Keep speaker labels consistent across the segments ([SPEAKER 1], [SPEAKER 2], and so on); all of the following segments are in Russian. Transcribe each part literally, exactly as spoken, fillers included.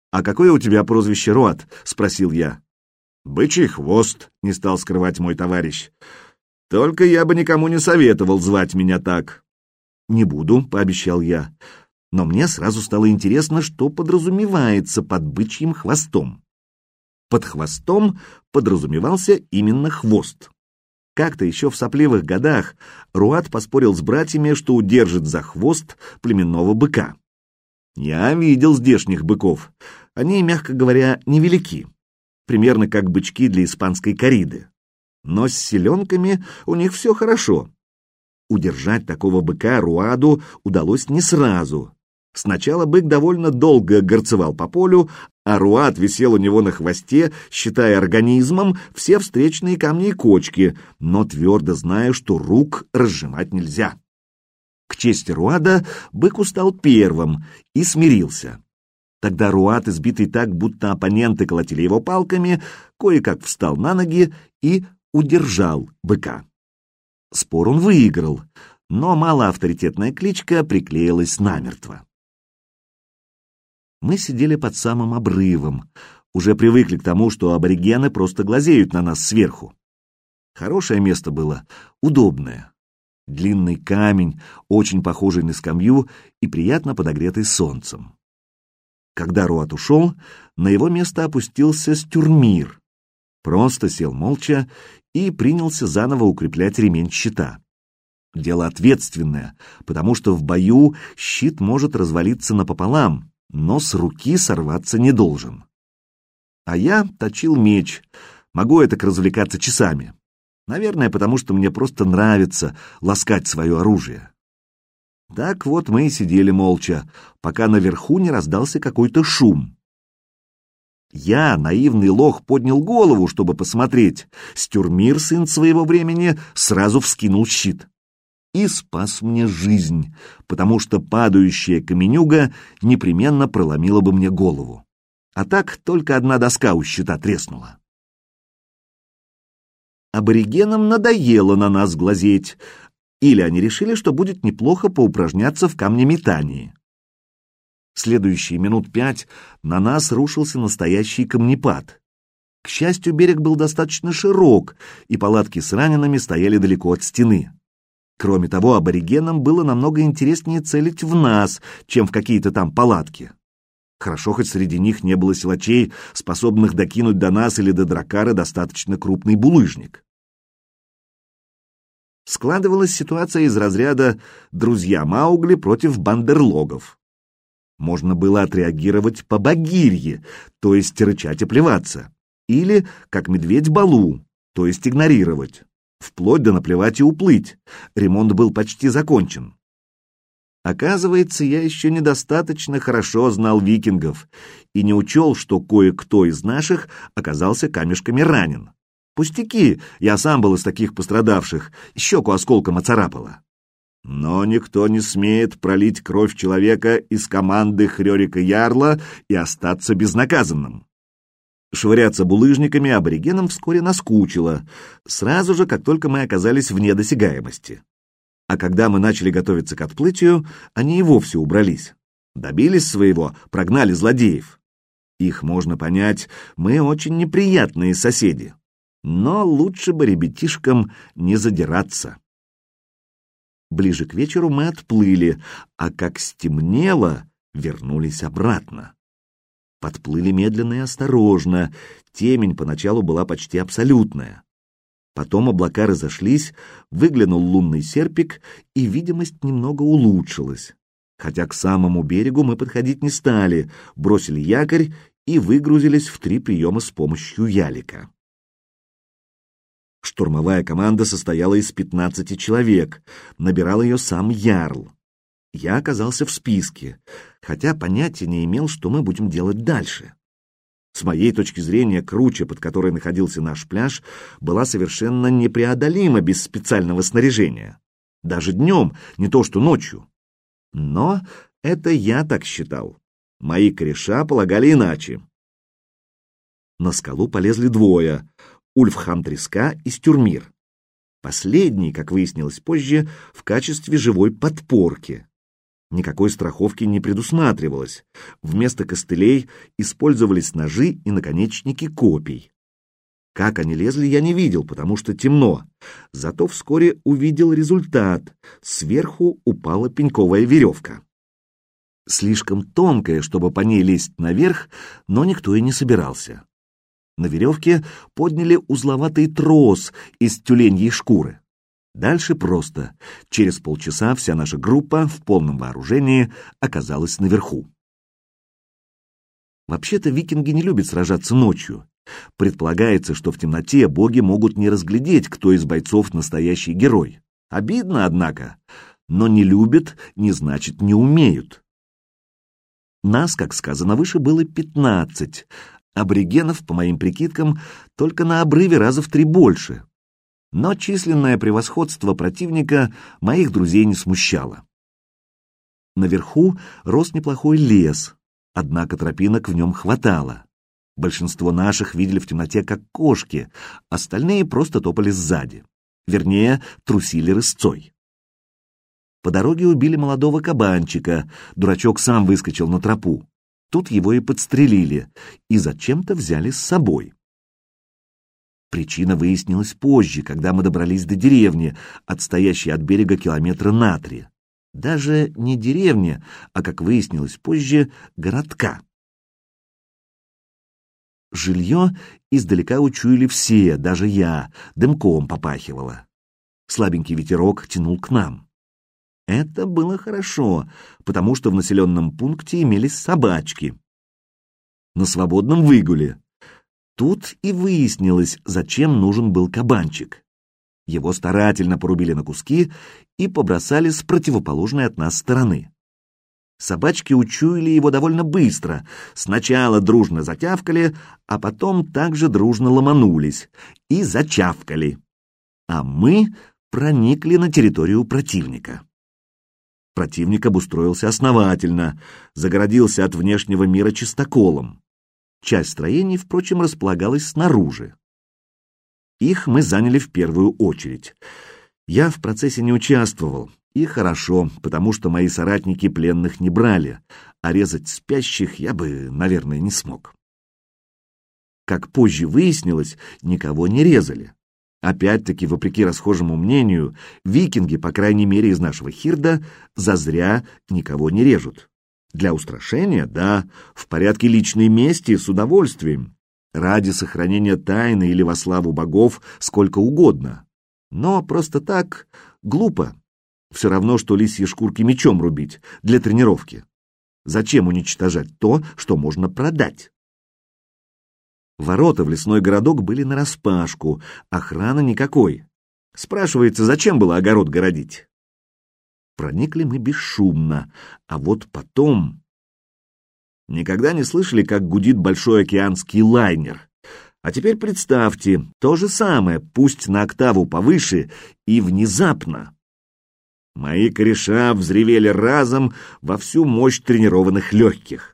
[SPEAKER 1] «А какое у тебя прозвище, Руат?» — спросил я. «Бычий хвост», — не стал скрывать мой товарищ. «Только я бы никому не советовал звать меня так». «Не буду», — пообещал я. Но мне сразу стало интересно, что подразумевается под бычьим хвостом. Под хвостом подразумевался именно хвост. Как-то еще в сопливых годах Руат поспорил с братьями, что удержит за хвост племенного быка. Я видел здешних быков. Они, мягко говоря, невелики. Примерно как бычки для испанской корриды. Но с селенками у них все хорошо. Удержать такого быка Руаду удалось не сразу. Сначала бык довольно долго горцевал по полю, а Руад висел у него на хвосте, считая организмом все встречные камни и кочки, но твердо зная, что рук разжимать нельзя. К чести Руада бык устал первым и смирился. Тогда Руад, избитый так, будто оппоненты колотили его палками, кое-как встал на ноги и удержал быка. Спор он выиграл, но малоавторитетная кличка приклеилась намертво. Мы сидели под самым обрывом, уже привыкли к тому, что аборигены просто глазеют на нас сверху. Хорошее место было, удобное. Длинный камень, очень похожий на скамью и приятно подогретый солнцем. Когда Руат ушел, на его место опустился Стюрмир. Просто сел молча и принялся заново укреплять ремень щита. Дело ответственное, потому что в бою щит может развалиться напополам, но с руки сорваться не должен. А я точил меч, могу этак развлекаться часами. Наверное, потому что мне просто нравится ласкать свое оружие. Так вот мы и сидели молча, пока наверху не раздался какой-то шум. Я, наивный лох, поднял голову, чтобы посмотреть. Стюрмир, сын своего времени, сразу вскинул щит. И спас мне жизнь, потому что падающая каменюга непременно проломила бы мне голову. А так только одна доска у щита треснула. Аборигенам надоело на нас глазеть, или они решили, что будет неплохо поупражняться в камнеметании. Следующие минут пять на нас рушился настоящий камнепад. К счастью, берег был достаточно широк, и палатки с ранеными стояли далеко от стены. Кроме того, аборигенам было намного интереснее целить в нас, чем в какие-то там палатки. Хорошо, хоть среди них не было силачей, способных докинуть до нас или до дракара достаточно крупный булыжник. Складывалась ситуация из разряда «друзья Маугли против бандерлогов». Можно было отреагировать по-багирье, то есть рычать и плеваться, или как медведь Балу, то есть игнорировать, вплоть до наплевать и уплыть. Ремонт был почти закончен. Оказывается, я еще недостаточно хорошо знал викингов и не учел, что кое-кто из наших оказался камешками ранен. Пустяки, я сам был из таких пострадавших, щеку осколком оцарапало. Но никто не смеет пролить кровь человека из команды Хрёрика Ярла и остаться безнаказанным. Швыряться булыжниками аборигенам вскоре наскучило, сразу же, как только мы оказались вне досягаемости. А когда мы начали готовиться к отплытию, они и вовсе убрались. Добились своего, прогнали злодеев. Их можно понять, мы очень неприятные соседи. Но лучше бы ребятишкам не задираться. Ближе к вечеру мы отплыли, а как стемнело, вернулись обратно. Подплыли медленно и осторожно, темень поначалу была почти абсолютная. Потом облака разошлись, выглянул лунный серпик, и видимость немного улучшилась. Хотя к самому берегу мы подходить не стали, бросили якорь и выгрузились в три приема с помощью ялика. Штурмовая команда состояла из пятнадцати человек, набирал ее сам Ярл. Я оказался в списке, хотя понятия не имел, что мы будем делать дальше. С моей точки зрения, круча, под которой находился наш пляж, была совершенно непреодолима без специального снаряжения. Даже днем, не то что ночью. Но это я так считал. Мои кореша полагали иначе. На скалу полезли двое — Ульфхам Треска и Стюрмир. Последний, как выяснилось позже, в качестве живой подпорки. Никакой страховки не предусматривалось. Вместо костылей использовались ножи и наконечники копий. Как они лезли, я не видел, потому что темно. Зато вскоре увидел результат. Сверху упала пеньковая веревка. Слишком тонкая, чтобы по ней лезть наверх, но никто и не собирался. На веревке подняли узловатый трос из тюленьей шкуры. Дальше просто. Через полчаса вся наша группа в полном вооружении оказалась наверху. Вообще-то викинги не любят сражаться ночью. Предполагается, что в темноте боги могут не разглядеть, кто из бойцов настоящий герой. Обидно, однако. Но не любят, не значит не умеют. Нас, как сказано выше, было пятнадцать. Аборигенов, по моим прикидкам, только на обрыве раза в три больше. Но численное превосходство противника моих друзей не смущало. Наверху рос неплохой лес, однако тропинок в нем хватало. Большинство наших видели в темноте как кошки, остальные просто топали сзади. Вернее, трусили рысцой. По дороге убили молодого кабанчика, дурачок сам выскочил на тропу. Тут его и подстрелили, и зачем-то взяли с собой. Причина выяснилась позже, когда мы добрались до деревни, отстоящей от берега километра на три. Даже не деревни, а, как выяснилось позже, городка. Жилье издалека учуяли все, даже я, дымком попахивало. Слабенький ветерок тянул к нам. Это было хорошо, потому что в населенном пункте имелись собачки. На свободном выгуле. Тут и выяснилось, зачем нужен был кабанчик. Его старательно порубили на куски и побросали с противоположной от нас стороны. Собачки учуяли его довольно быстро. Сначала дружно затявкали, а потом также дружно ломанулись и зачавкали. А мы проникли на территорию противника. Противник обустроился основательно, загородился от внешнего мира чистоколом. Часть строений, впрочем, располагалась снаружи. Их мы заняли в первую очередь. Я в процессе не участвовал, и хорошо, потому что мои соратники пленных не брали, а резать спящих я бы, наверное, не смог. Как позже выяснилось, никого не резали. Опять-таки, вопреки расхожему мнению, викинги, по крайней мере из нашего хирда, зазря никого не режут. Для устрашения, да, в порядке личной мести с удовольствием, ради сохранения тайны или во славу богов сколько угодно. Но просто так глупо. Все равно, что лисьи шкурки мечом рубить для тренировки. Зачем уничтожать то, что можно продать? Ворота в лесной городок были нараспашку, охраны никакой. Спрашивается, зачем было огород городить? Проникли мы бесшумно, а вот потом... Никогда не слышали, как гудит большой океанский лайнер. А теперь представьте, то же самое, пусть на октаву повыше, и внезапно. Мои кореша взревели разом во всю мощь тренированных легких.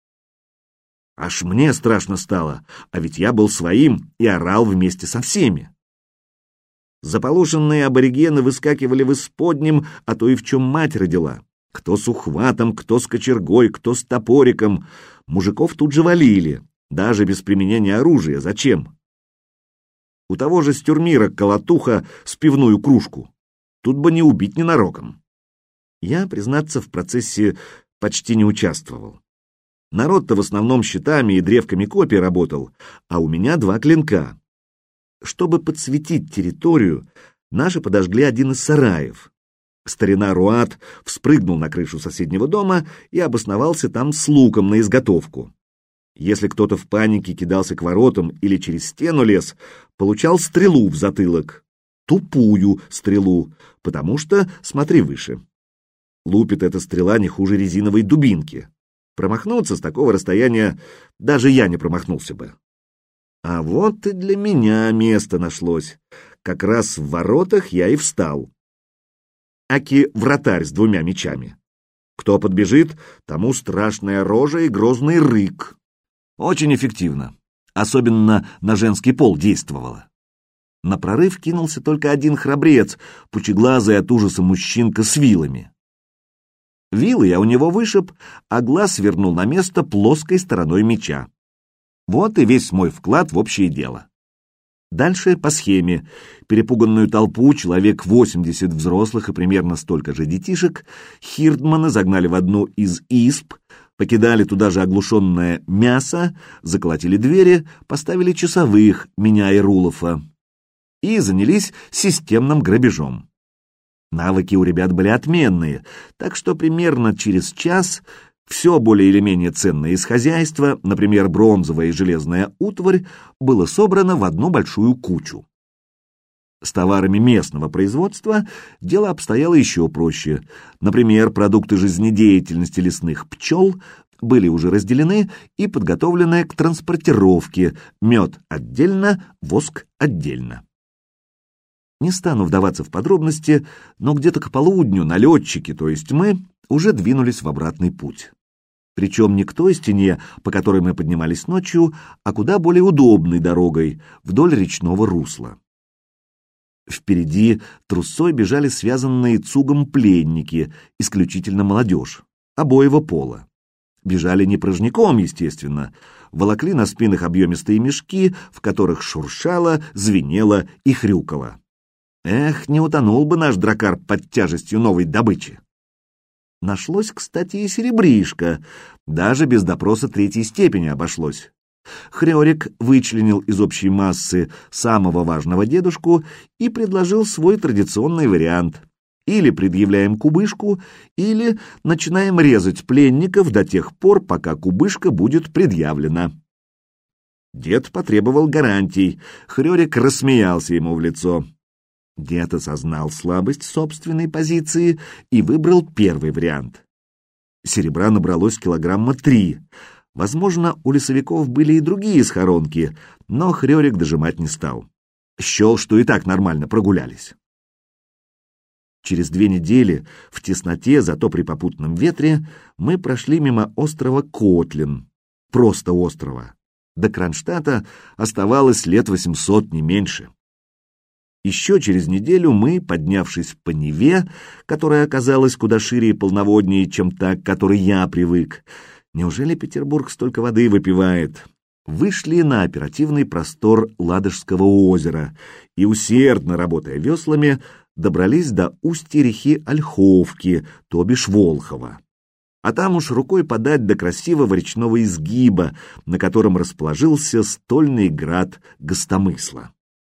[SPEAKER 1] Аж мне страшно стало, а ведь я был своим и орал вместе со всеми. Заполошенные аборигены выскакивали в исподнем, а то и в чем мать родила. Кто с ухватом, кто с кочергой, кто с топориком. Мужиков тут же валили, даже без применения оружия. Зачем? У того же стюрмира колотуха с пивную кружку. Тут бы не убить ненароком. Я, признаться, в процессе почти не участвовал. Народ-то в основном щитами и древками копий работал, а у меня два клинка. Чтобы подсветить территорию, наши подожгли один из сараев. Старина Руат вспрыгнул на крышу соседнего дома и обосновался там с луком на изготовку. Если кто-то в панике кидался к воротам или через стену лез, получал стрелу в затылок. Тупую стрелу, потому что, смотри выше. Лупит эта стрела не хуже резиновой дубинки. Промахнуться с такого расстояния даже я не промахнулся бы. А вот и для меня место нашлось. Как раз в воротах я и встал. Аки вратарь с двумя мечами. Кто подбежит, тому страшная рожа и грозный рык. Очень эффективно. Особенно на женский пол действовало. На прорыв кинулся только один храбрец, пучеглазый от ужаса мужчинка с вилами. Вилы я у него вышиб, а глаз вернул на место плоской стороной меча. Вот и весь мой вклад в общее дело. Дальше по схеме. Перепуганную толпу, человек восемьдесят взрослых и примерно столько же детишек, хирдманы загнали в одну из изб, покидали туда же оглушенное мясо, заколотили двери, поставили часовых, меня и Рулофа, и занялись системным грабежом. Навыки у ребят были отменные, так что примерно через час все более или менее ценное из хозяйства, например, бронзовая и железная утварь, было собрано в одну большую кучу. С товарами местного производства дело обстояло еще проще. Например, продукты жизнедеятельности лесных пчел были уже разделены и подготовлены к транспортировке, мед отдельно, воск отдельно. Не стану вдаваться в подробности, но где-то к полудню налетчики, то есть мы, уже двинулись в обратный путь. Причем не к той стене, по которой мы поднимались ночью, а куда более удобной дорогой, вдоль речного русла. Впереди трусцой бежали связанные цугом пленники, исключительно молодежь, обоего пола. Бежали не порожняком, естественно, волокли на спинах объемистые мешки, в которых шуршало, звенело и хрюкало. Эх, не утонул бы наш дракар под тяжестью новой добычи. Нашлось, кстати, и серебришко, даже без допроса третьей степени обошлось. Хрёрик вычленил из общей массы самого важного дедушку и предложил свой традиционный вариант. Или предъявляем кубышку, или начинаем резать пленников до тех пор, пока кубышка будет предъявлена. Дед потребовал гарантий, Хрёрик рассмеялся ему в лицо. Дед осознал слабость собственной позиции и выбрал первый вариант. Серебра набралось килограмма три. Возможно, у лесовиков были и другие схоронки, но Хрёрик дожимать не стал. Счел, что и так нормально прогулялись. Через две недели, в тесноте, зато при попутном ветре, мы прошли мимо острова Котлин. Просто острова. До Кронштадта оставалось лет восемьсот, не меньше. Еще через неделю мы, поднявшись по Неве, которая оказалась куда шире и полноводнее, чем та, к которой я привык, неужели Петербург столько воды выпивает, вышли на оперативный простор Ладожского озера и, усердно работая веслами, добрались до устья реки Ольховки, то бишь Волхова. А там уж рукой подать до красивого речного изгиба, на котором расположился стольный град Гостомысла.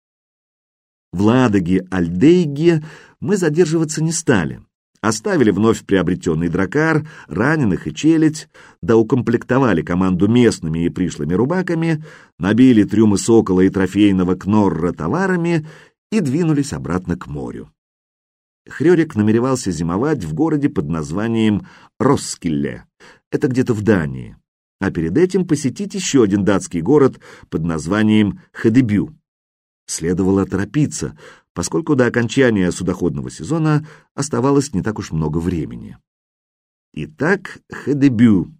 [SPEAKER 1] В Ладоге-Альдейге мы задерживаться не стали. Оставили вновь приобретенный дракар, раненых и челядь, да укомплектовали команду местными и пришлыми рубаками, набили трюмы сокола и трофейного кнорра товарами и двинулись обратно к морю. Хрёрик намеревался зимовать в городе под названием Роскилле, это где-то в Дании, а перед этим посетить еще один датский город под названием Хедебю. Следовало торопиться, поскольку до окончания судоходного сезона оставалось не так уж много времени. Итак, Хедебю.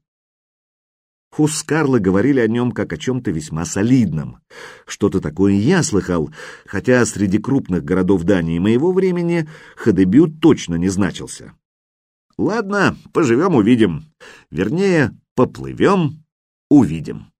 [SPEAKER 1] Хускарлы говорили о нем как о чем-то весьма солидном. Что-то такое я слыхал, хотя среди крупных городов Дании моего времени Хедебю точно не значился. Ладно, поживем-увидим. Вернее, поплывем-увидим.